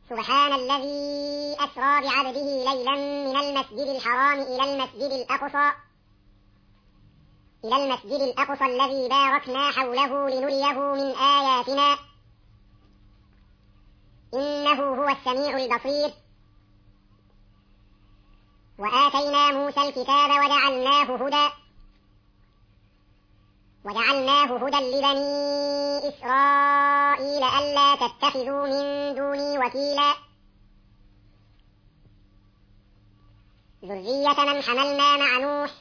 سبحان الذي أسرى بعبده ليلا من المسجد الحرام إلى المسجد الأقصى الذي باركنا حوله لنريه من آياتنا إنه هو السميع البصير. وآتينا موسى الكتاب وجعلناه هدى لبني إسرائيل ألا تتخذوا من دوني وكيلا ذرية من حملنا مع نوح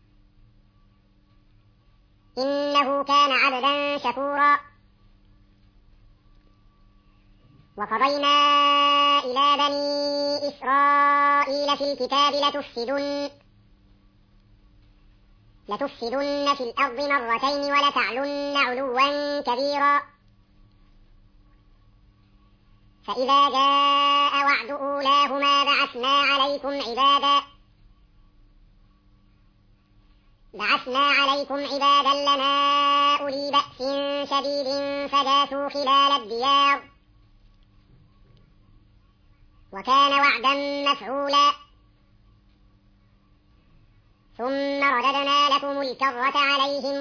إنه كان عبدا شكورا. وقضينا إلى بني إسرائيل في الكتاب لتفسدن في الأرض مرتين ولتعلن علوا كبيرا. فإذا جاء وعد أولاهما بعثنا عليكم عبادا لنا أولي بأس شديد فجاسوا خلال الديار وكان وعدا مفعولا. ثم رددنا لكم الكرة عليهم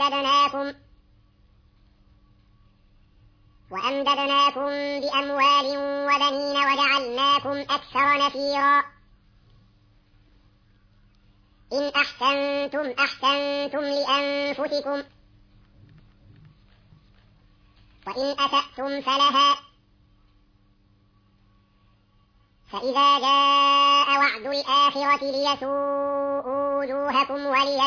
وأمددناكم بأموال وبنين وجعلناكم أكثر نفيرا. إن أحسنتم لأنفسكم وإن أسأتم فلها. فإذا جاء وعد الآخرة ليسوءوا وجوهكم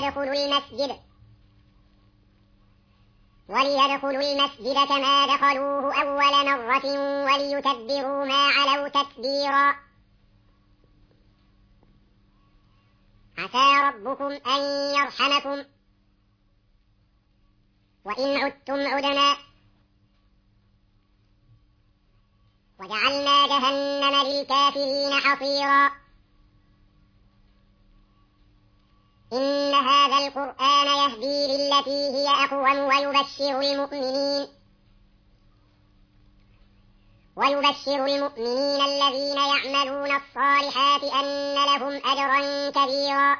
وليدخلوا المسجد كما دخلوه أول مرة وليتبروا ما علوا تتبيرا. عسى ربكم أن يرحمكم وإن عدتم عدنا وجعلنا جهنم للكافرين حصيرا. إن هذا القرآن يهدي للتي هي أقوم ويبشر المؤمنين الذين يعملون الصالحات أن لهم أجرا كبيرا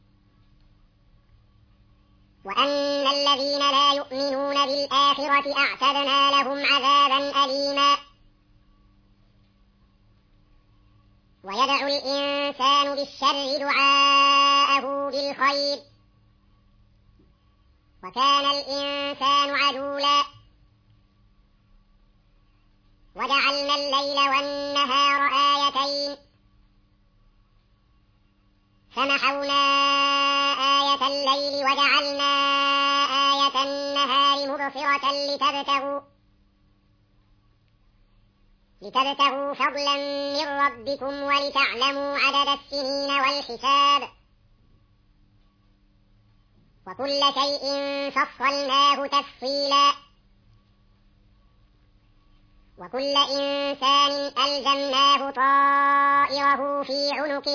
وأن الذين لا يؤمنون بالآخرة أعتدنا لهم عذابا أليما. ويدعو الإنسان بالشر دعاءه بالخير وكان الإنسان عجولا. وجعلنا الليل والنهار آيتين فمحونا آية الليل وجعلنا آية النهار مبصرة لتبتغوا فضلا من ربكم ولتعلموا عدد السنين والحساب وكل شيء فصلناه تفصيلا. وكل إنسان ألزمناه طائره في عنقه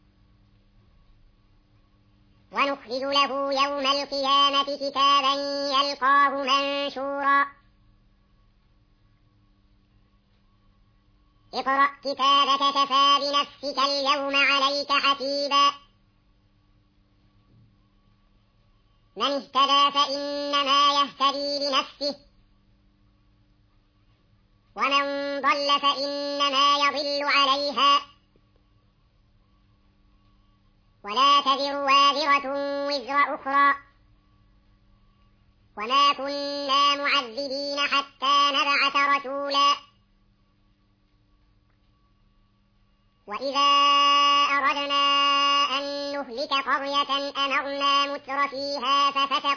ونخرج له يوم القيامة كتابا يلقاه منشورا. اقرأ كتابك كفى بنفسك اليوم عليك حسيبا. من اهتدى فإنما يهتدي لنفسه ومن ضل فإنما يضل عليها ولا تزر وازرة وزر أخرى وما كنا معذبين حتى نبعث رسولا. وإذا أردنا أن نهلك قرية أمرنا متر فيها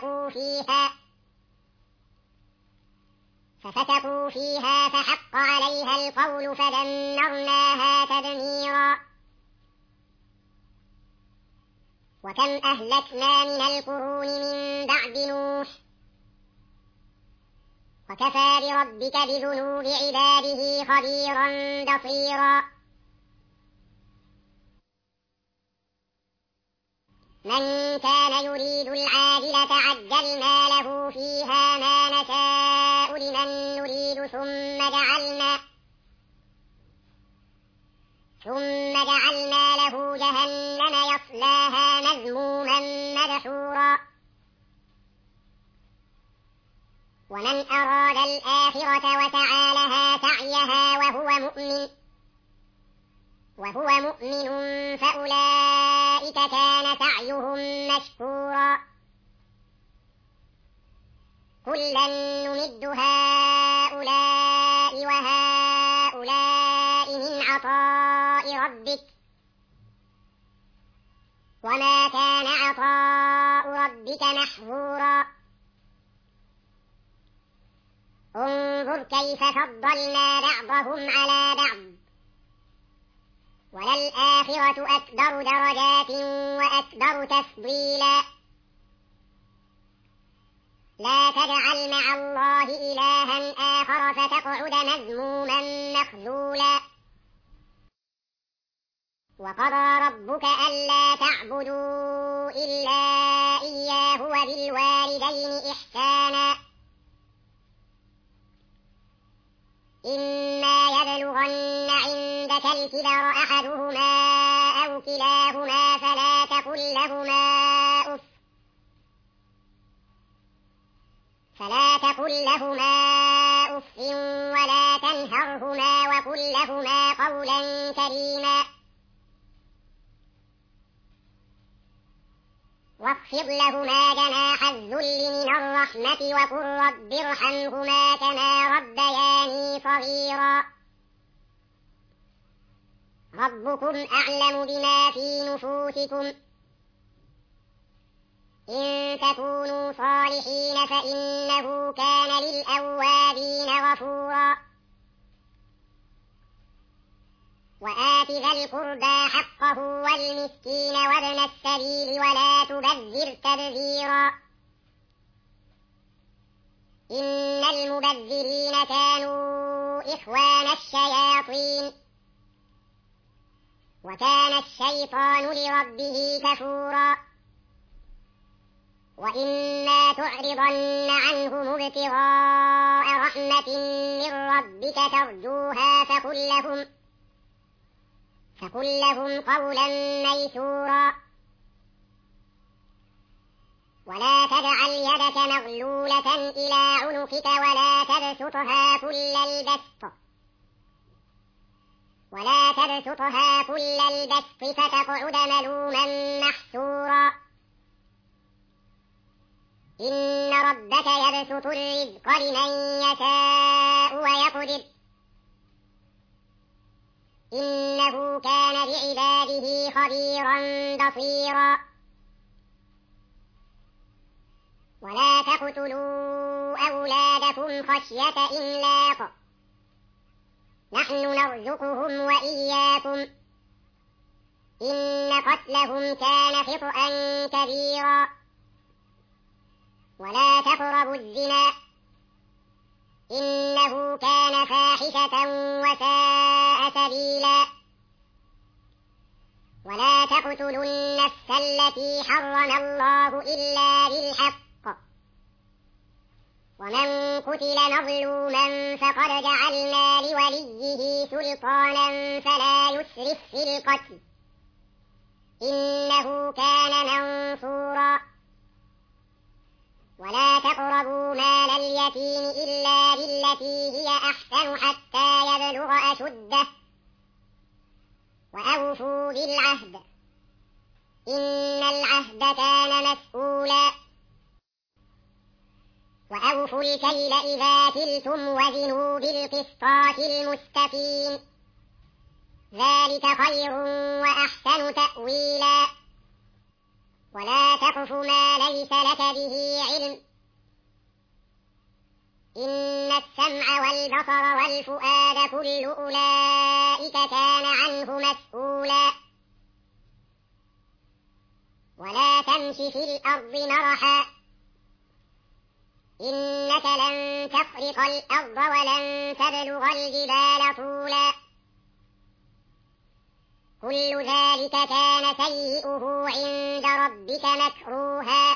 ففسقوا فيها فحق عليها القول فدمرناها تدميرا. وكم أهلكنا من القرون من بعد نوح وكفى بربك بذنوب عباده خبيرا بصيرا. من كان يريد العاجلة عجلنا له فيها ما نشاء لمن نريد ثم جعلنا له جهنم يصلاها مذموما مدحورا ومن أراد الآخرة وسعى لها سعيها وهو مؤمن فأولئك كان سعيهم مشكورا كلا نمد هؤلاء وهؤلاء من عطاء ربك وما كان عطاء ربك محظورا انظر كيف فضلنا بعضهم على بعض وللآخرة أكبر درجات وأكبر تفضيلا لا تجعل مع الله إلها آخر فتقعد مذموما مخذولا وقضى ربك ألا تعبدوا إلا إياه وبالوالدين إحسانا إما يبلغن عندك الكبر أحدهما أو كلاهما فلا تقل لهما أف ولا تنهرهما وقل لهما قولا كريما واخفض لهما جناح الذل من الرحمة وقل رب ارحمهما كما ربياني صغيرا ربكم أعلم بما في نفوسكم إن تكونوا صالحين فإنه كان للأوابين غفورا وآت ذا القربى حقه والمسكين وابن السبيل ولا تبذر تبذيرا إن المبذرين كانوا إخوان الشياطين وكان الشيطان لربه كفورا وإما تعرضن عنهم ابتغاء رحمة من ربك ترجوها فقل لهم قولا ميسورا ولا تجعل يدك مغلولة إلى عنقك ولا تبسطها كل البسط فتقعد ملوما محسورا إن ربك يبسط الرزق لمن يشاء ويقدر إنه كان بعباده خبيرا بصيرا ولا تقتلوا أولادكم خشية إملاق نحن نرزقهم وإياكم إن قتلهم كان خطأ كبيرا ولا تقربوا الزنا إنه كان فاحشة وساء سبيلا ولا تقتلوا النفس التي حرم الله إلا بالحق ومن قتل مظلوما فقد جعلنا لوليه سلطانا فلا يسرف في القتل إنه كان منصورا ولا تقربوا مال اليتيم إلا بالتي هي أحسن حتى يبلغ أشده وأوفوا بالعهد إن العهد كان مسؤولا وأوفوا الكيل إذا كلتم وزنوا بالقسطاس المستقيم ذلك خير وأحسن تأويلا ولا تقف ما ليس لك به علم إن السمع والبصر والفؤاد كل أولئك كان عنه مسؤولا ولا تمش في الأرض مرحا إنك لن تخرق الأرض ولن تبلغ الجبال طولا كل ذلك كان سيئه عند ربك مكروها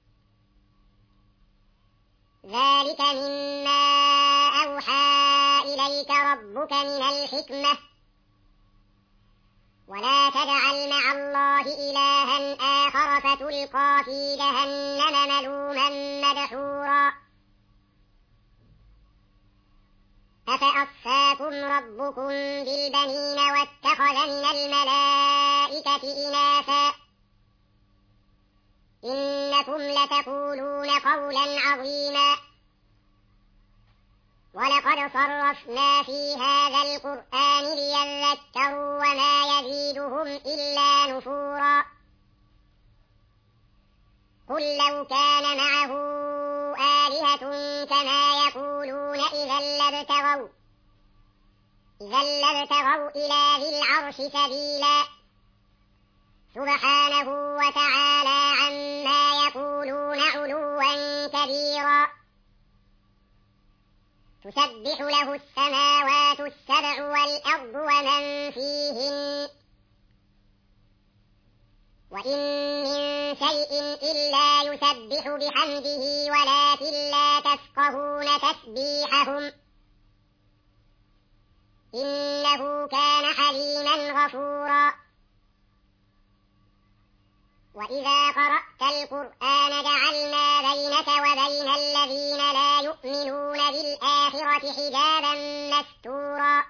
ذلك مما أوحى إليك ربك من الحكمة ولا تجعل مع الله إلها آخر فتلقى في جهنم ملوما مدحورا أفأصفاكم ربكم بالبنين واتخذ من الملائكة إناثا إنكم لتقولون قولا عظيما ولقد صرفنا في هذا القرآن ليذكروا وما يزيدهم إلا نفورا قل لو كان معه آلهة كما يقولون إذا لابتغوا إلى ذي العرش سبيلا سبحانه وتعالى عما يقولون علوا كبيرا تسبح له السماوات السبع والأرض ومن فيهن وإن من شيء إلا يسبح بحمده ولكن لا تفقهون تسبيحهم إنه كان حليما غفورا وإذا قرأت القرآن جعلنا بينك وبين الذين لا يؤمنون بالآخرة حجابا مستورا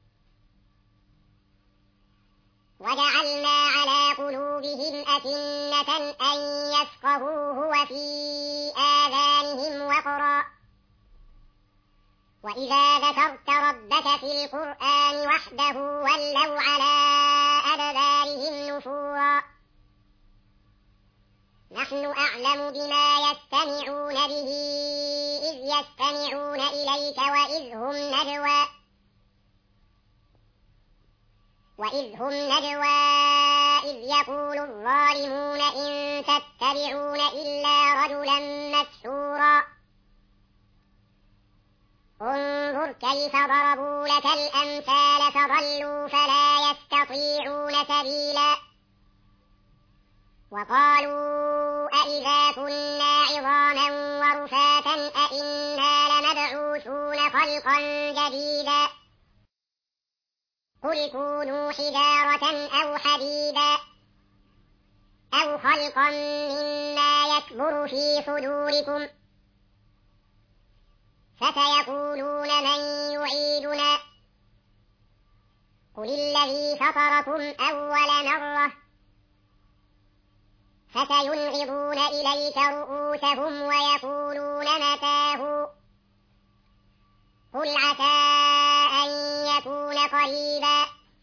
وجعلنا على قلوبهم أكنة أن يفقهوه وفي آذانهم وقرا وإذا ذكرت ربك في القرآن وحده ولوا على أدبارهم نفورا نحن أعلم بما يستمعون به إذ يستمعون إليك وإذ هم نجوى إذ يقول الظالمون إن تتبعون إلا رجلا مسحورا انظر كيف ضربوا لك الأمثال فضلوا فلا يستطيعون سبيلا وقالوا أئذا كنا عظاما ورفاتا أئنا لمبعوثون خلقا جديدا قل كونوا حجارة أو حديدا أو خلقا مما يكبر في صدوركم فسيقولون من يعيدنا قل الذي فطركم أول مرة فسينغضون إليك رؤوسهم ويقولون متاه قل عسى أن يكون قريبا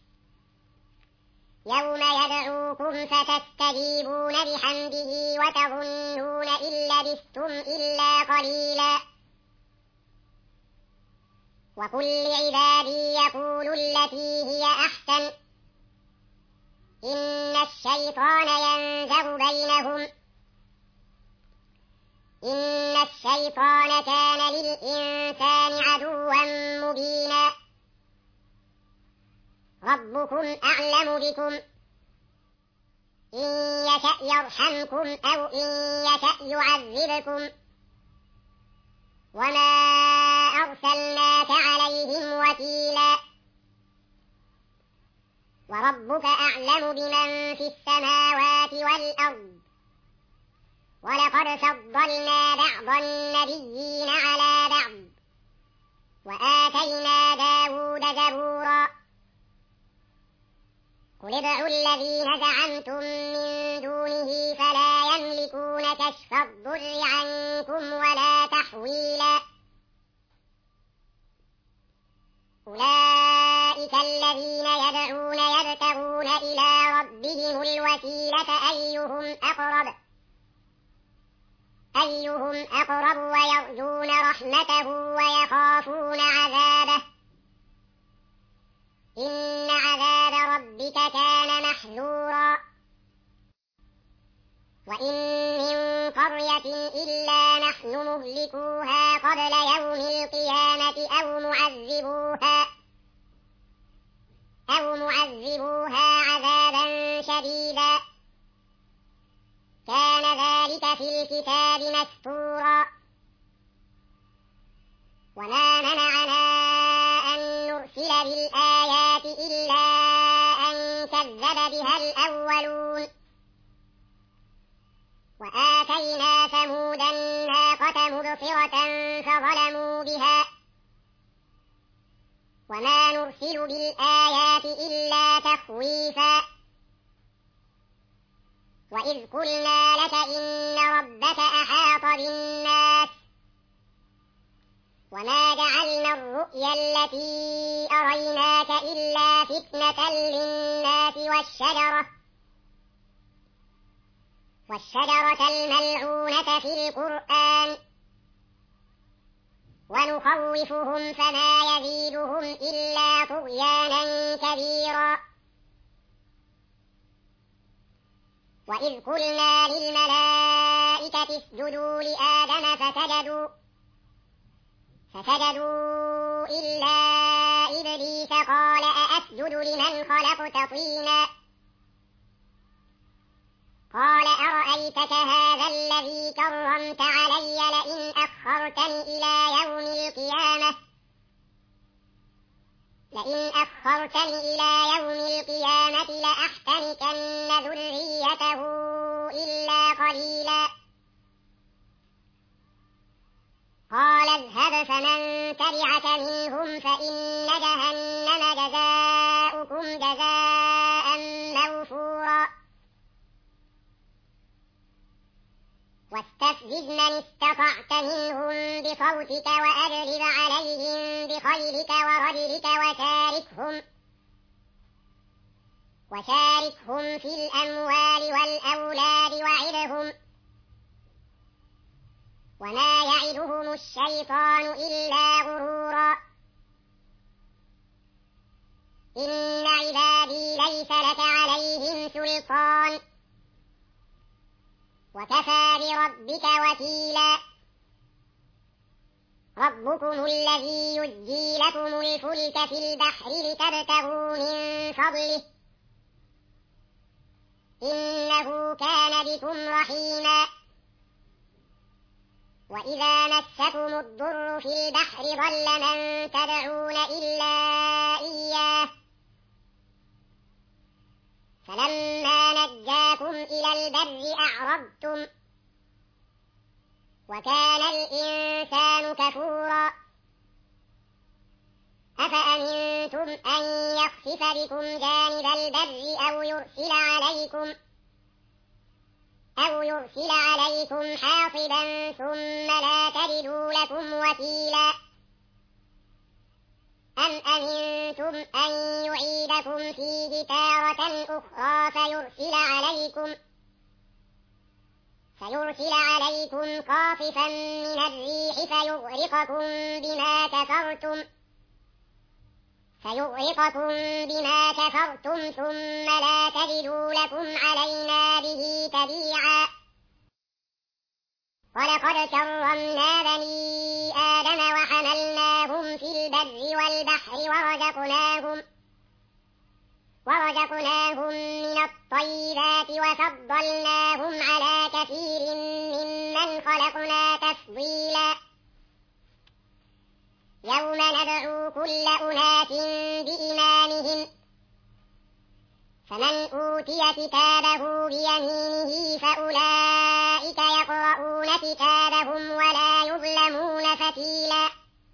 يوم يدعوكم فتستجيبون بحمده وتظنون إن لبثتم إلا قليلا وقل لعبادي يقولوا التي هي أحسن إن الشيطان ينزغ بينهم إن الشيطان كان للإنسان عدوا مبينا ربكم أعلم بكم إن يشأ يرحمكم أو إن يشأ يعذبكم وما أرسلناك عليهم وكيلا وربك أعلم بمن في السماوات والأرض ولقد فضلنا بعض النبيين على بعض وآتينا داود زبورا قل ادعوا الذين زعمتم من دونه فلا يملكون كشف الضر عنكم ولا تحويلا أولئك الذين يدعون يبتغون إلى ربهم الوسيلة أيهم أقرب ويرجون رحمته ويخافون عذابه إن عذاب ربك كان محذورا وإن من قرية إلا نحن مهلكوها قبل يوم القيامة أو معذبوها عذابا شديدا كان ذلك في الكتاب مستورا وما منعنا أن نرسل بالآيات إلا أن كذب كذب بها الأولون وآتينا ثمود الناقة مبصرة فظلموا بها وما نرسل بالآيات إلا تخويفا وإذ قلنا لك إن ربك أحاط بالناس وما جعلنا الرؤيا التي أريناك إلا فتنة للناس والشجرة الملعونة في القرآن ونخوفهم فما يزيدهم إلا طغيانا كبيرا وإذ قلنا للملائكة اسجدوا لآدم فسجدوا إلا إبليس قال أأسجد لمن خلقت طينا قال أرأيتك هذا الذي كرمت علي لئن أخرتني إلى يوم القيامة لأحتنكن ذريته إلا قليلا قال اذهب فمن تبعك منهم فإن جهنم جزاؤكم جزاء موفورا واستفزز من استطعت منهم بصوتك وأجلب عليهم بخيلك ورجلك وشاركهم في الأموال والأولاد وعدهم وما يعدهم الشيطان إلا غرورا إن عبادي ليس لك عليهم سلطان وكفى بربك وكيلا ربكم الذي يزجي لكم الفلك في البحر لتبتغوا من فضله إنه كان بكم رحيما وإذا مسكم الضر في البحر ضل من تدعون إلا إياه فلما نجاكم إلى البر أعرضتم وكان الإنسان كفورا أفأمنتم أن يخسف بكم جانب البر أو يرسل عليكم حاصبا ثم لا تجدوا لكم وكيلا أم أمنتم أن يعيدكم فيه تارة أخرى فيرسل عليكم قاصفا من الريح فيغرقكم بما كفرتم ثم لا تجدوا لكم علينا به تبيعا ولقد كرمنا بني آدم وحملناهم في البر والبحر ورزقناهم من الطيبات وفضلناهم على كثير ممن خلقنا تفضيلا يوم ندعو كل أناس بإمامهم فمن أوتي كتابه بيمينه فأولئك يقرؤون كتابهم ولا يظلمون فتيلا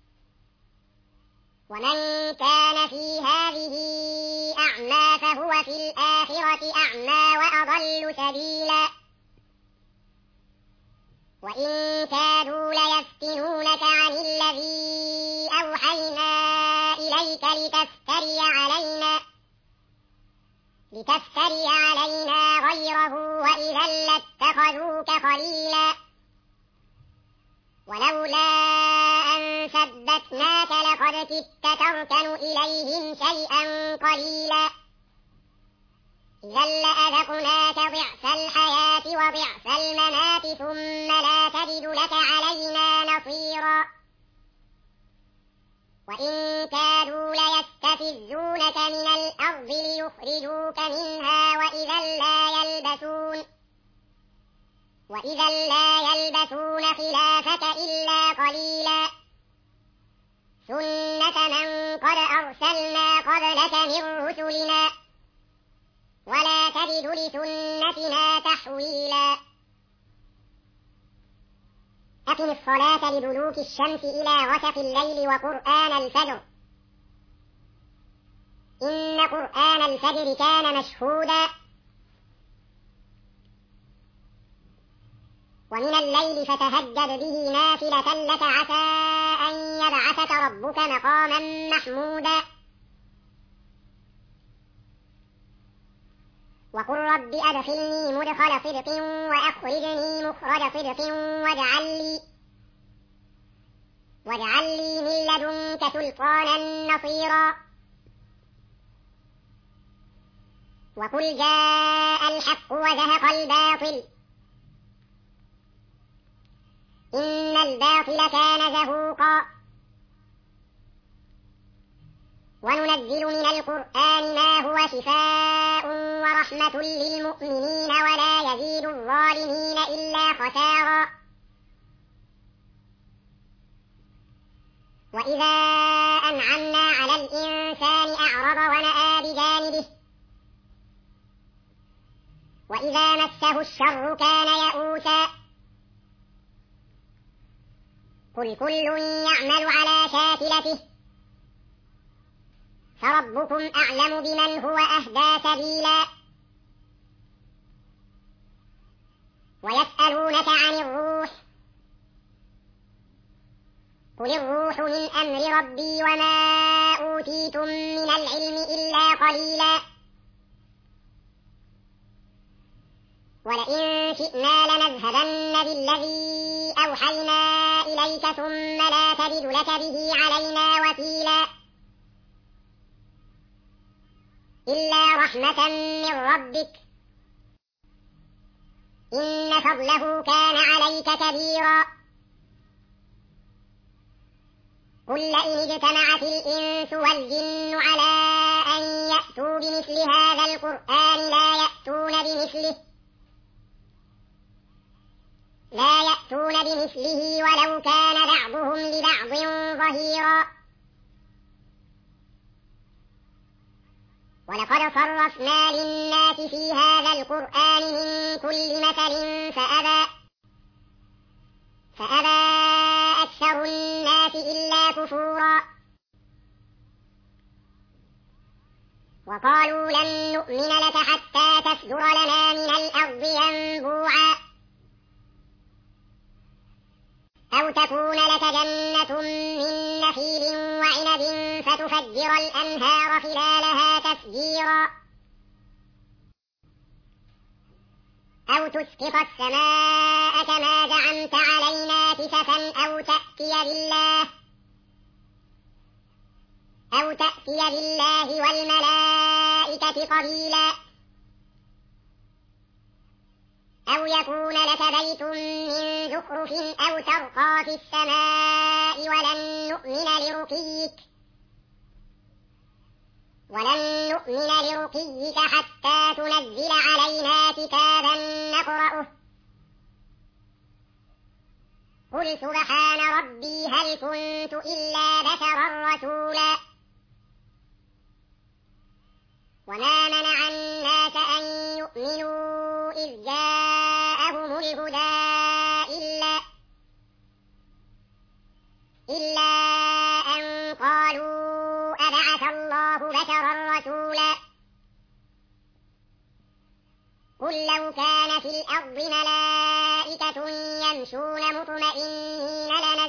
ومن كان في هذه أعمى فهو في الآخرة أعمى وأضل سبيلا وإن كادوا ليفتنونك عن الذي أوحينا إليك لتفتري علينا غيره وإذا لاتخذوك خليلا ولولا أن ثبتناك لقد كدت تركن إليهم شيئا قليلا إذا لأذقناك ضعف الحياة وضعف الممات ثم لا تجد لك علينا نصيرا وإن كادوا ليستفزونك من الأرض ليخرجوك منها وإذا لا يلبثون خلافك إلا قليلا سنة من قد أرسلنا قبلك من رسلنا ولا تجد لسنتنا تحويلا أقم الصلاة لدلوك الشمس إلى غسق الليل وقرآن الفجر إن قرآن الفجر كان مشهودا ومن الليل فتهجد به نافلة لك عسى أن يبعثك ربك مقاما محمودا وقل رب أدخلني مدخل صدق وأخرجني مخرج صدق واجعل لي من لدنك سلطانا نصيرا وقل جاء الحق وزهق الباطل إن الباطل كان زهوقا وننزل من القرآن ما هو شفاء ورحمة للمؤمنين ولا يزيد الظالمين إلا خسارا وإذا أنعمنا على الإنسان أعرض ونأى بجانبه وإذا مسه الشر كان يئوسا قل كل يعمل على شاكلته فربكم أعلم بمن هو أهدى سبيلا ويسألونك عن الروح قل الروح من أمر ربي وما أوتيتم من العلم إلا قليلا ولئن شئنا لنذهبن بالذي أوحينا إليك ثم لا تجد لك به علينا وكيلا إلا رحمة من ربك إن فضله كان عليك كبيرا قل لئن اجتمعت الإنس والجن على أن يأتوا بمثل هذا القرآن لا يأتون بمثله ولو كان بعضهم لبعض ظهيرا ولقد صرفنا للناس في هذا القرآن من كل مثل فأبى أكثر الناس إلا كفورا وقالوا لن نؤمن لك حتى تفجر لنا من الأرض ينبوعا أو تكون لك جنة من نخيل وعنب فتفجر الأنهار خلالها تفجيرا أو تسقط السماء كما زعمت علينا كسفا أو تأتي بالله والملائكة قبيلا أو يكون لك بيت من زخرف أو ترقى في السماء ولن نؤمن لرقيك حتى تنزل علينا كتابا نقرأه قل سبحان ربي هل كنت إلا بشرا رسولا وما منع الناس أن يؤمنوا إذ جاءهم الهدى إلا أن قالوا أبعث الله بشرا رسولا قل لو كان في الأرض ملائكة يمشون مطمئنين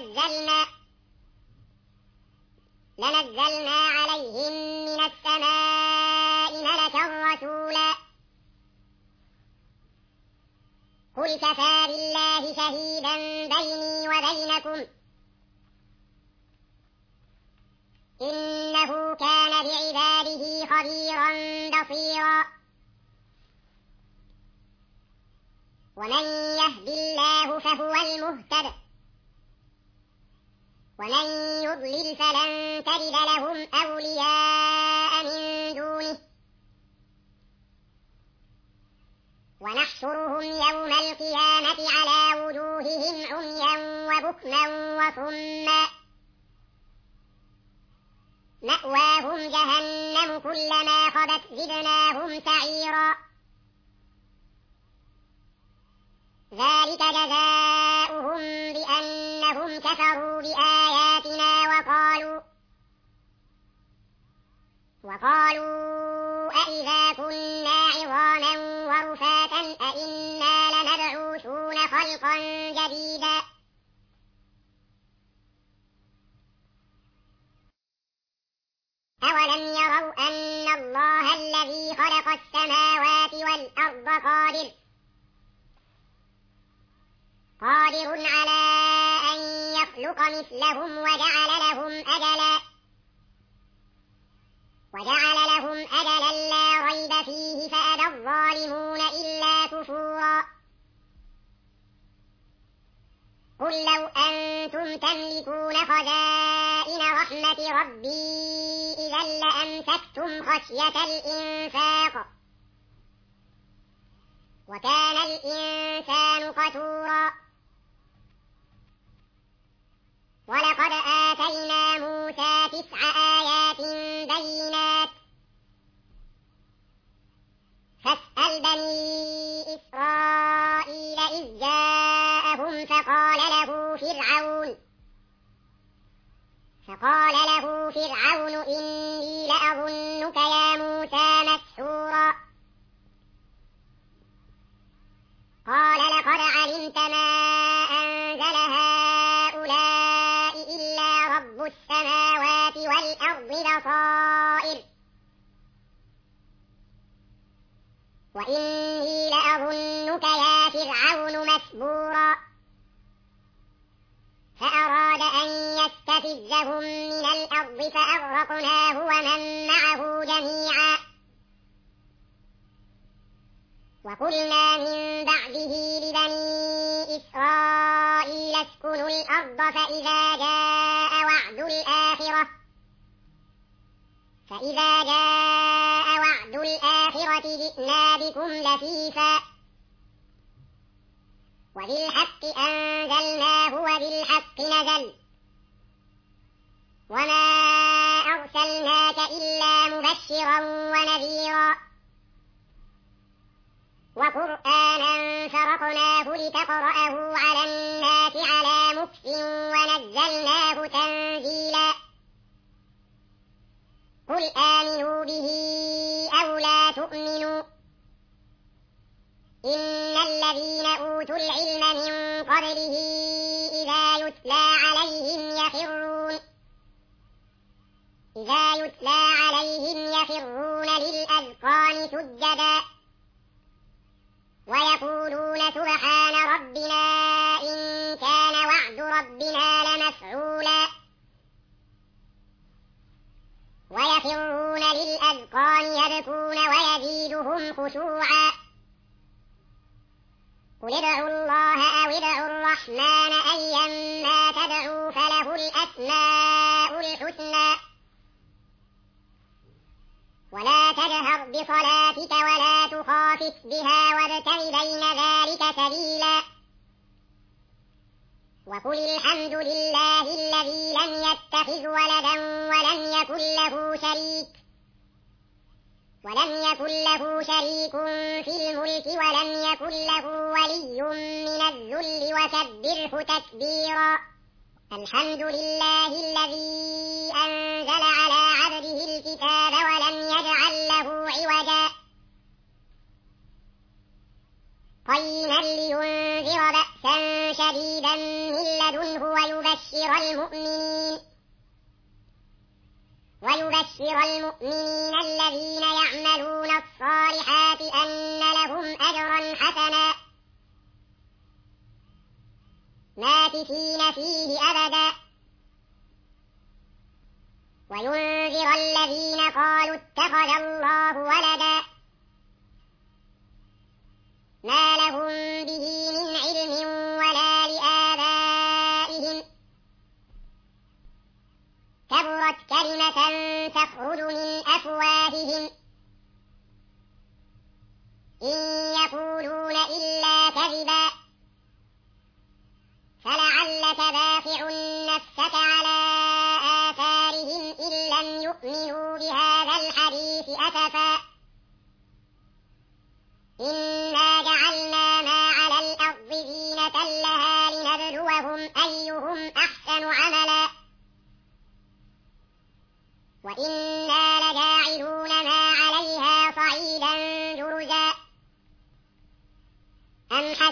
لنزلنا عليهم من السماء ملكا رسولا قل كفى بالله شهيدا بيني وبينكم إنه كان بعباده خبيرا بصيرا ومن يهد الله فهو المهتد ومن يضلل فلن تجد لهم أولياء من دونه ونحشرهم يوم القيامة على وجوههم عميا وبكما وصما مأواهم جهنم كلما خبت زدناهم سعيرا ذلك جزاؤهم بأنهم كفروا بآياتنا وقالوا أإذا كنا عظاما ورفاتا أإنا لمبعوثون خلقا جديدا أولم يروا أن الله الذي خلق السماوات والأرض قادر على أن يخلق مثلهم وجعل لهم أجلا لا ريب فيه فأبى الظالمون إلا كفورا قل لو أنتم تملكون خزائن رحمة ربي إذا لأمسكتم خشية الإنفاق وكان الإنسان قتورا ولقد آتينا موسى 9 آيات بينات فاسأل بني إسرائيل إذ جاءهم فقال له فرعون إني لأظنك يا موسى مسحورا قال لقد علمت ما أنزل هؤلاء إلا رب السماوات والأرض بصائر وإني لأظنك يا فرعون مسبورا فأراد أن يستفزهم من الأرض فأغرقناه ومن معه جميعا وقلنا من بعده لبني إسرائيل اسكنوا الأرض فإذا جاء وعد الآخرة جئنا بكم لفيفا وبالحق أنزلناه وبالحق نزل وما أرسلناك إلا مبشرا ونذيرا وقرآنا فرقناه لتقرأه على الناس على مكث ونزلناه تنزيلا قل آمنوا به أو لا تؤمنوا إن الذين أوتوا العلم من قبله إذا يتلى عليهم يخرون للأذقان سجدا ويقولون سبحان ربنا إن كان وعد ربنا لمفعولا ويخرون للأذقان يبكون ويزيدهم خشوعا قل ادعوا الله أو ادعوا الرحمن أيما تدعوا فله الأسماء الحسنى ولا تجهر بصلاتك ولا تخافت بها وابتغ بين ذلك سبيلا وقل الحمد لله الذي لم يتخذ ولدا ولم يكن له شريك في الملك ولم يكن له ولي من الذل وكبره تكبيرا الحمد لله الذي أنزل على عبده الكتاب ولم يجعل له عوجا قيما لينذر بأسا شديدا من لدنه ويبشر المؤمنين الذين يعملون الصالحات أن لهم أجرا حسنا ماكثين فيه أبدا وينذر الذين قالوا اتخذ الله ولدا ما لهم به من علم ولا لآبائهم كبرت كلمة تخرج من أفواههم إن يقولون إلا كذبا فلعلك باخع نفسك على آثارهم إن لم يؤمنوا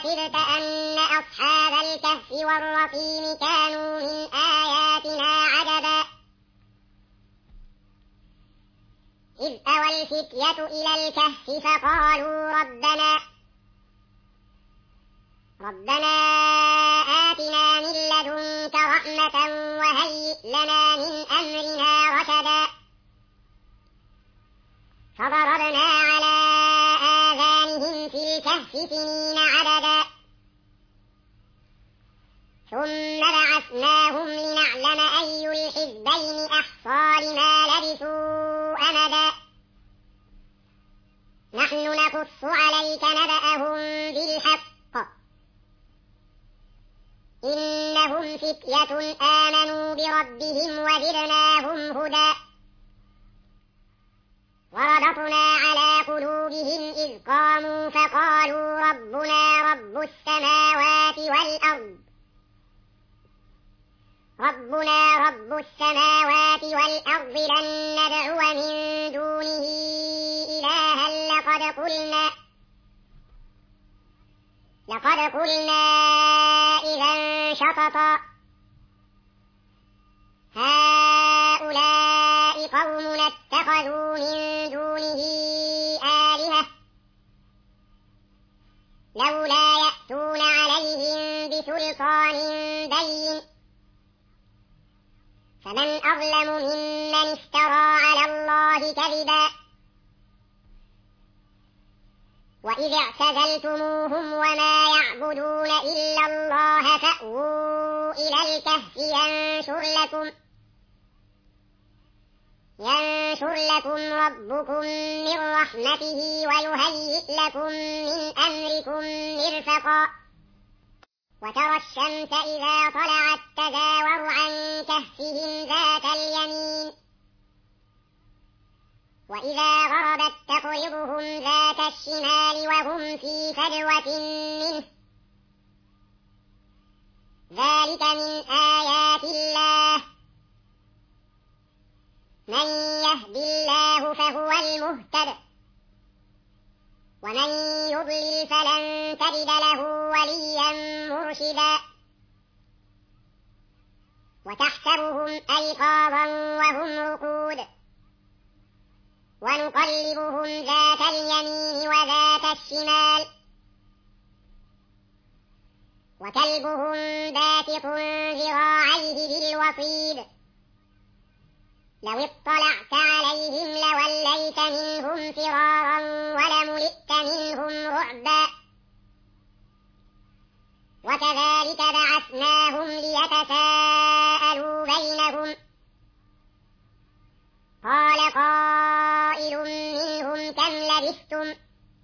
حسبت أن أصحاب الكهف والرقيم كانوا من آياتنا عجبا إذ أوى الفتية إلى الكهف فقالوا ربنا آتنا من لدنك رحمة وهيئ لنا من أمرنا رشدا فضربنا على آذانهم في الكهف سنين عددا ثم بعثناهم لنعلم أي الحزبين أحصى لما لبثوا أمدا نحن نقص عليك نبأهم بالحق إنهم فتية آمنوا بربهم وزدناهم هدى وربطنا على قلوبهم إذ قاموا فقالوا ربنا رب السماوات والأرض لن ندعو من دونه إلها لقد قلنا إذا شططا هؤلاء قومنا اتخذوا من دونه آلهة لولا يأتون عليهم بسلطان بين فمن أظلم ممن افترى على الله كذبا وإذ اعتزلتموهم وما يعبدون إلا الله فأووا إلى الكهف ينشر لكم ربكم من رحمته ويهيئ لكم من أمركم مرفقا وترى الشمس إذا طلعت تزاور عن كهفهم ذات اليمين وإذا غربت تقرضهم ذات الشمال وهم في فجوة منه ذلك من آيات الله من يهد الله فهو المهتد ومن يضلل فلن تجد له وليا مرشدا وتحسبهم أيقاظا وهم رقود ونقلبهم ذات اليمين وذات الشمال وكلبهم باسط ذراعيه بالوصيد لو اطلعت عليهم لوليت منهم فرارا ولملئت منهم رعبا وكذلك بعثناهم ليتساءلوا بينهم قال قائل منهم كم لبثتم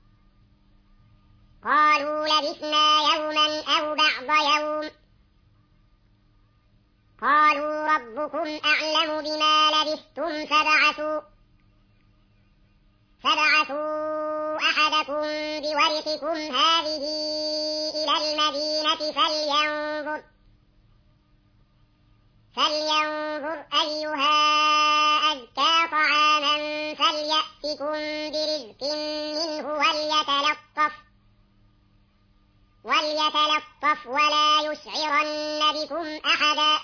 قالوا لبثنا يوما أو بعض يوم قالوا ربكم أعلم بما لبثتم فابعثوا أحدكم بورقكم هذه إلى المدينة فلينظر أيها أزكى طعاما فليأتكم برزق منه وليتلطف ولا يشعرن بكم أحدا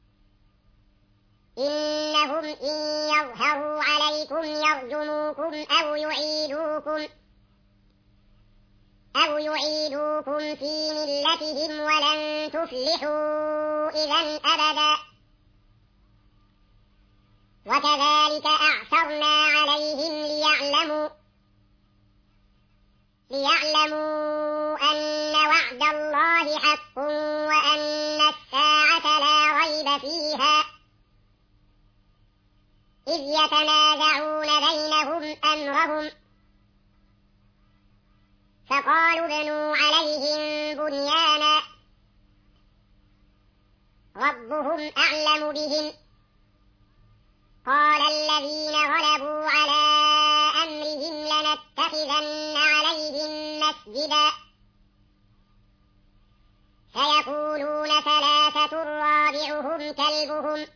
إنهم إن يظهروا عليكم يرجموكم أو يعيدوكم في ملتهم ولن تفلحوا إذا أبدا وكذلك أعثرنا عليهم ليعلموا أن وعد الله حق وأن الساعة لا ريب فيها إذ يتنازعون بينهم أمرهم فقالوا ابنوا عليهم بنيانا ربهم أعلم بهم قال الذين غلبوا على أمرهم لنتخذن عليهم مسجدا فيقولون ثلاثة رابعهم كلبهم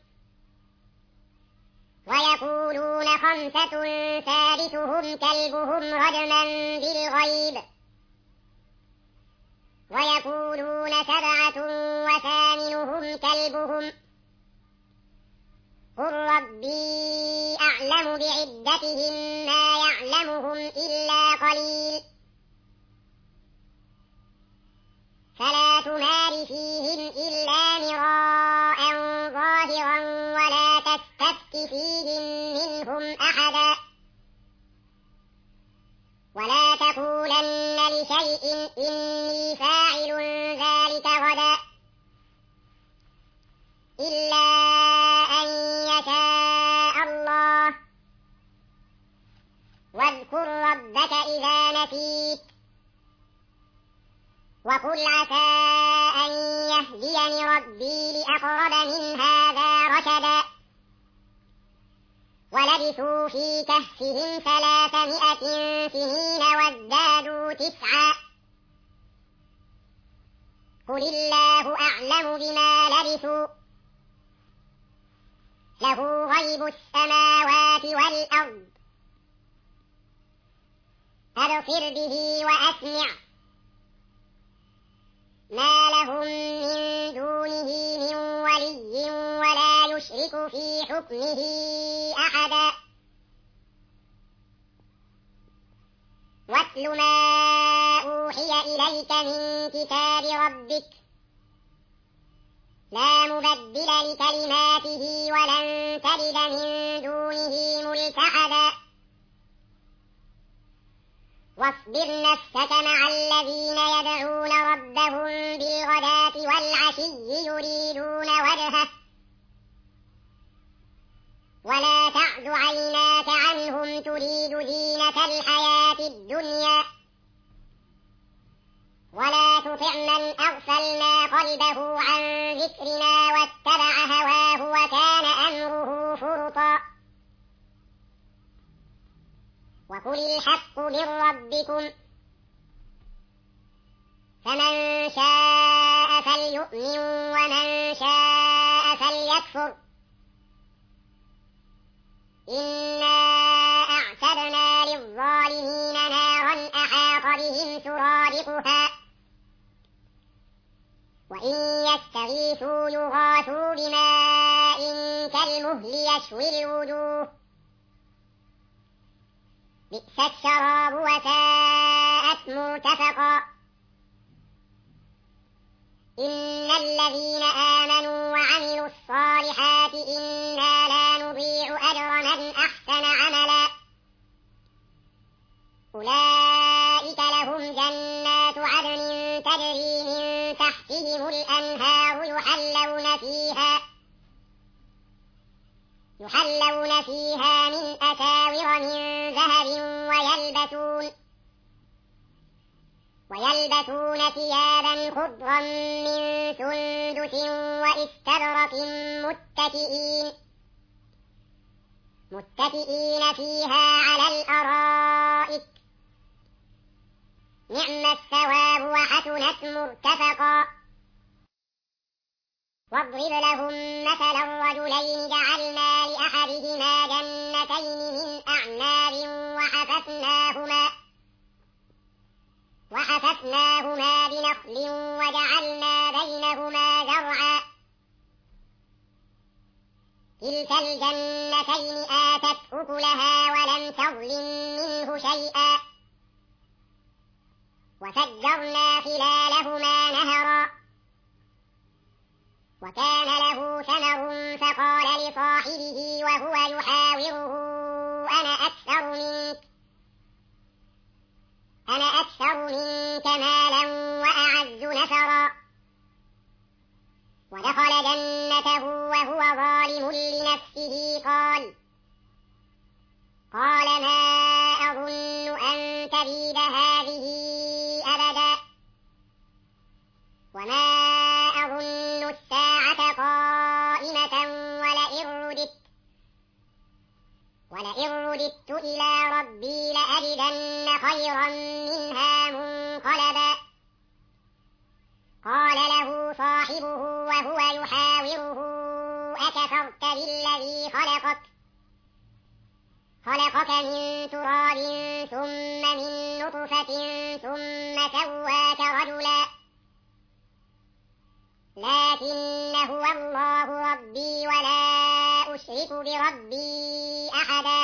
ويقولون خمسة سادسهم كلبهم رجما بالغيب ويقولون 7 وثامنهم كلبهم قل ربي أعلم بعدتهم ما يعلمهم إلا قليل فلا تمار فيهم إلا مراء ظاهرا ولا تستفت فيهم منهم أحدا ولا تقولن لشيء إني فاعل ذلك غدا إلا أن يشاء الله واذكر ربك إذا نسيت وقل عسى أن يهديني ربي لأقرب من هذا رشدا ولبثوا في كهفهم 300 سنين وازدادوا 9 قل الله أعلم بما لبثوا له غيب السماوات والأرض أبصر به وأسمع ما لهم من دونه من ولي ولا يشرك في حكمه أحدا واتل ما أوحي إليك من كتاب ربك لا مبدل لكلماته ولن تجد من دونه ملتحدا واصبر نفسك مع الذين يدعون ربهم بالغداة والعشي يريدون وجهه ولا تعد عيناك عنهم تريد زينة الحياة الدنيا ولا تطع من أغفلنا قلبه عن ذكرنا واتبع هواه وكان أمره فرطا وقل الحق من ربكم فمن شاء فليؤمن ومن شاء فليكفر إنا أعتدنا للظالمين نارا أحاط بهم سرادقها وإن يستغيثوا يغاثوا بماء كالمهل يشوي الوجوه بئس الشراب وساءت مرتفقا إن الذين آمنوا وعملوا الصالحات إنا لا نضيع أجر من أحسن عملا أولئك لهم جنات عدن تجري من تحتهم الأنهار يحلون فيها من أساور من ذهب ويلبسون ثيابا خضرا من سندس وإستبرق متكئين فيها على الأرائك نعم الثواب وحسنت مرتفقا واضرب لهم مثلا رجلين جعلنا لأحدهما جنتين من أعناب وحففناهما بنخل وجعلنا بينهما زرعا كلتا الجنتين آتت أكلها ولم تظلم منه شيئا وفجرنا خلالهما نهرا وكان له ثمر فقال لصاحبه وهو يحاوره أنا أكثر منك مالا وأعز نفرا ودخل جنته وهو ظالم لنفسه قال ما أظن أن تبيد هذه أبدا وما أظن الساعة قائمة ولئن رددت إلى ربي لأجدن خيرا منها منقلبا قال له صاحبه وهو يحاوره أكفرت بالذي خلقك من تراب ثم من نطفة ثم سواك رجلا لكن هو الله ربي ولا أشرك بربي أحدا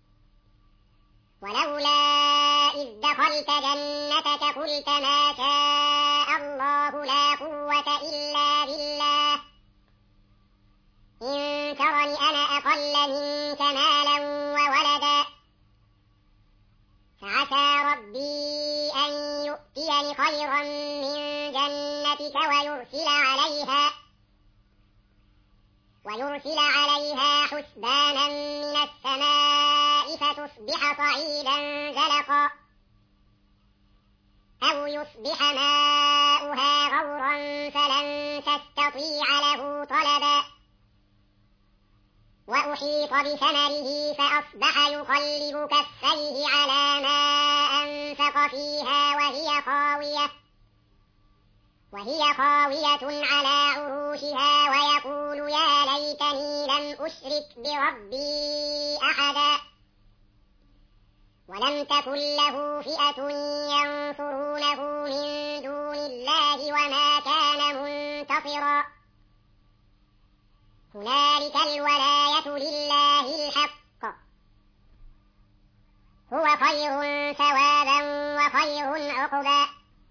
ولولا إذ دخلت جنتك قلت ما شاء الله لا قوة إلا بالله إن ترني أنا أقل منك مالا وولدا فعسى ربي أن يؤتيني خيرا من جنتك ويرسل عليها حسبانا من السماء فتصبح صعيدا زلقا أو يصبح ماؤها غورا فلن تستطيع له طلبا وأحيط بثمره فأصبح يقلب كفيه على ما أنفق فيها وهي خاوية على عروشها ويقول يا ليتني لم أشرك بربي أحدا ولم تكن له فئة ينصرونه من دون الله وما كان منتصرا هنالك الولاية لله الحق هو خير ثوابا وخير عقبا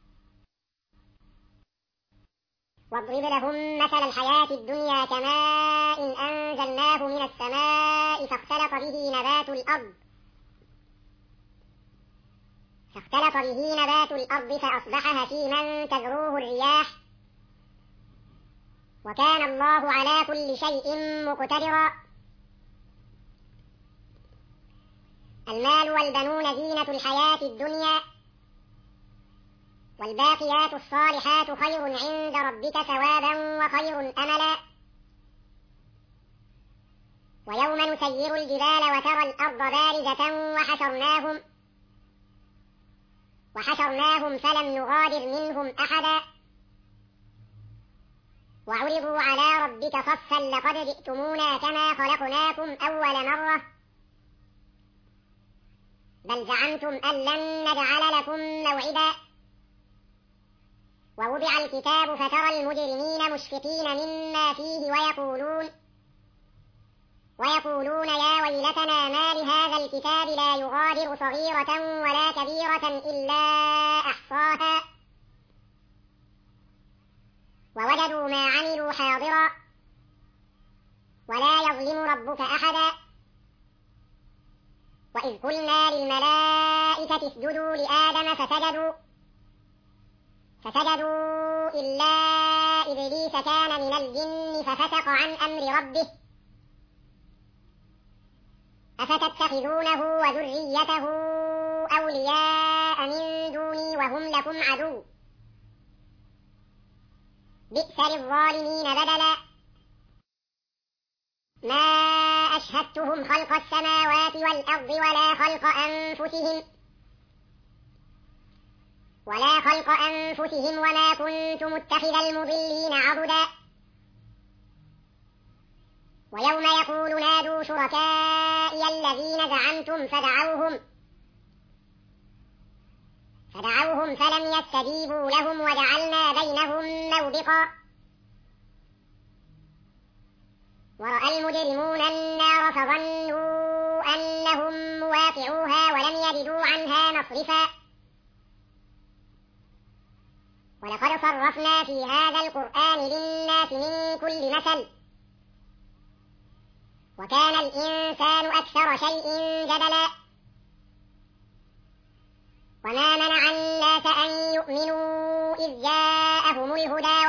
واضرب لهم مثل الحياة الدنيا كماء أنزلناه من السماء فاختلط به نبات الأرض فأصبح هشيما تذروه الرياح وكان الله على كل شيء مقتدرا المال والبنون زينة الحياة الدنيا والباقيات الصالحات خير عند ربك ثوابا وخير أملا ويوم نسير الجبال وترى الأرض بارزة وحشرناهم فلم نغادر منهم أحدا وعرضوا على ربك صفا لقد جئتمونا كما خلقناكم أول مرة بل زعمتم أن لن نجعل لكم موعدا ووضع الكتاب فترى المجرمين مشفقين مما فيه ويقولون يا ويلتنا ما لهذا الكتاب لا يغادر صغيرة ولا كبيرة إلا أحصاها ووجدوا ما عملوا حاضرا ولا يظلم ربك أحدا وإذ قلنا للملائكة اسجدوا لآدم فسجدوا إلا إبليس كان من الجن ففسق عن أمر ربه أفتتخذونه وذريته أولياء من دوني وهم لكم عدو بئس للظالمين بدلا ما أشهدتهم خلق السماوات والأرض ولا خلق أنفسهم وما كنت متخذ المضلين عضدا ويوم يقول نادوا شركائي الذين زعمتم فدعوهم فلم يستجيبوا لهم وجعلنا بينهم موبقا ورأى المجرمون النار فظنوا أنهم مواقعوها ولم يجدوا عنها مصرفا ولقد صرفنا في هذا القرآن للناس من كل مثل وكان الإنسان أكثر شيء جدلا وما منع الناس أن يؤمنوا إذ جاءهم الهدى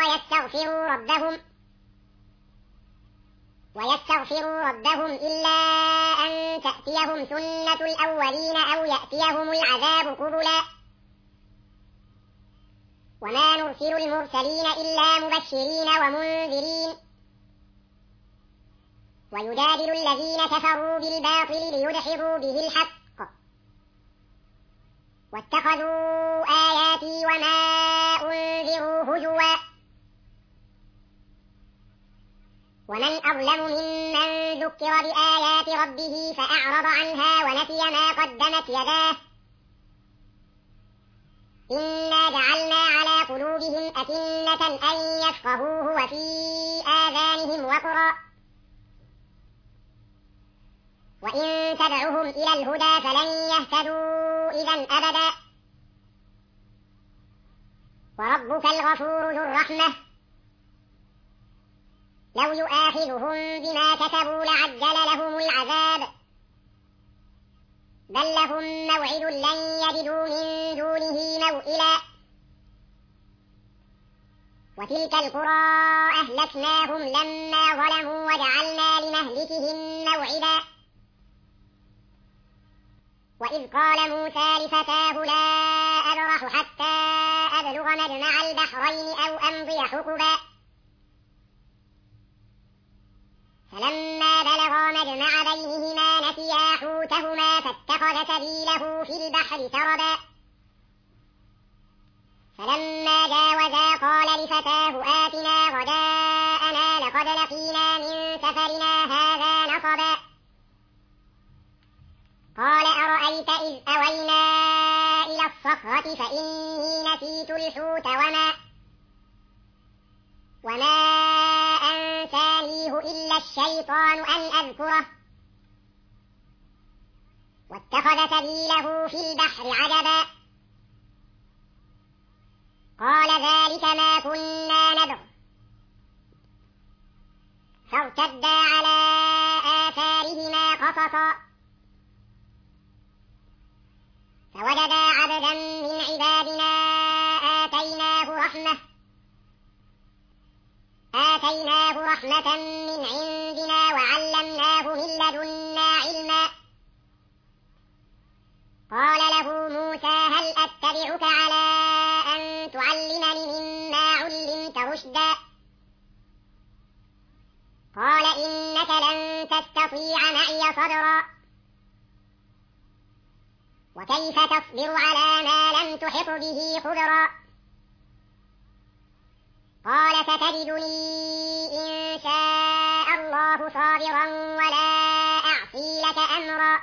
ويستغفروا ربهم إلا أن تأتيهم سنة الأولين أو يأتيهم العذاب قبلا وما نرسل المرسلين إلا مبشرين ومنذرين ويجادل الذين كفروا بالباطل ليدحضوا به الحق واتخذوا آياتي وما أنذروا هزوا ومن أظلم ممن ذكر بآيات ربه فأعرض عنها ونسي ما قدمت يداه إنا جعلنا على قلوبهم أكنة أن يفقهوه وفي آذانهم وقرا وإن تدعهم إلى الهدى فلن يهتدوا إذا أبدا وربك الغفور ذو الرحمة لو يؤاخذهم بما كسبوا لعجل لهم العذاب بل لهم موعد لن يجدوا من دونه موئلا وتلك القرى أهلكناهم لما ظلموا وجعلنا لمهلكهم موعدا وإذ قال موسى لفتاه لا أبرح حتى أبلغ مجمع البحرين أو أمضي حقبا فلما بلغا مجمع بينهما نسيا حوتهما فاتخذ سبيله في البحر سربا فلما جاوزا قال لفتاه آتنا غداءنا لقد لقينا من سفرنا هذا نصبا قال أرأيت إذ أوينا إلى الصخرة فإني نسيت الحوت وما أنسانيه إلا الشيطان أن أذكره واتخذ سبيله في البحر عجبا قال ذلك ما كنا نبغ فارتدا على آثارهما قصصا فوجدا عبدا من عبادنا آتيناه رحمة من عندنا وعلمناه من لدنا علما قال له موسى هل أتبعك على أن تعلمني مما علمت رشدا قال إنك لن تستطيع معي صبرا وكيف تصبر على ما لم تحط به خبرا قال ستجدني إن شاء الله صابرا ولا أعصي لك أمرا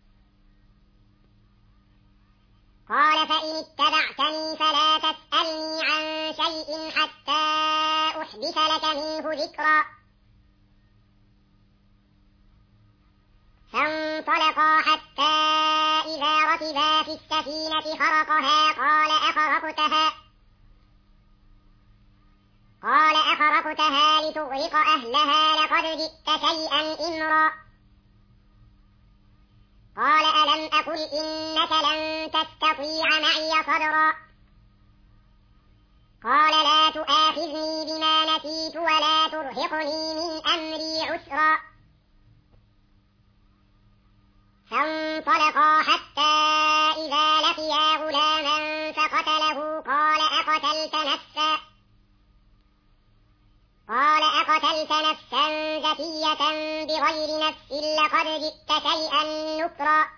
قال فإن اتبعتني فلا تسألني عن شيء حتى أحدث لك منه ذكرا فانطلقا حتى إذا ركبا في السفينة خرقها قال أخرقتها لتغرق أهلها لقد جئت شيئا إمرا قال ألم أقل إنك لن تستطيع معي صبرا قال لا تؤاخذني بما نسيت ولا ترهقني من أمري عسرا فانطلقا حتى إذا لقيا غلاما فقتله قال أقتلت نفسا زكية بغير نفس لقد جئت شيئا نكرا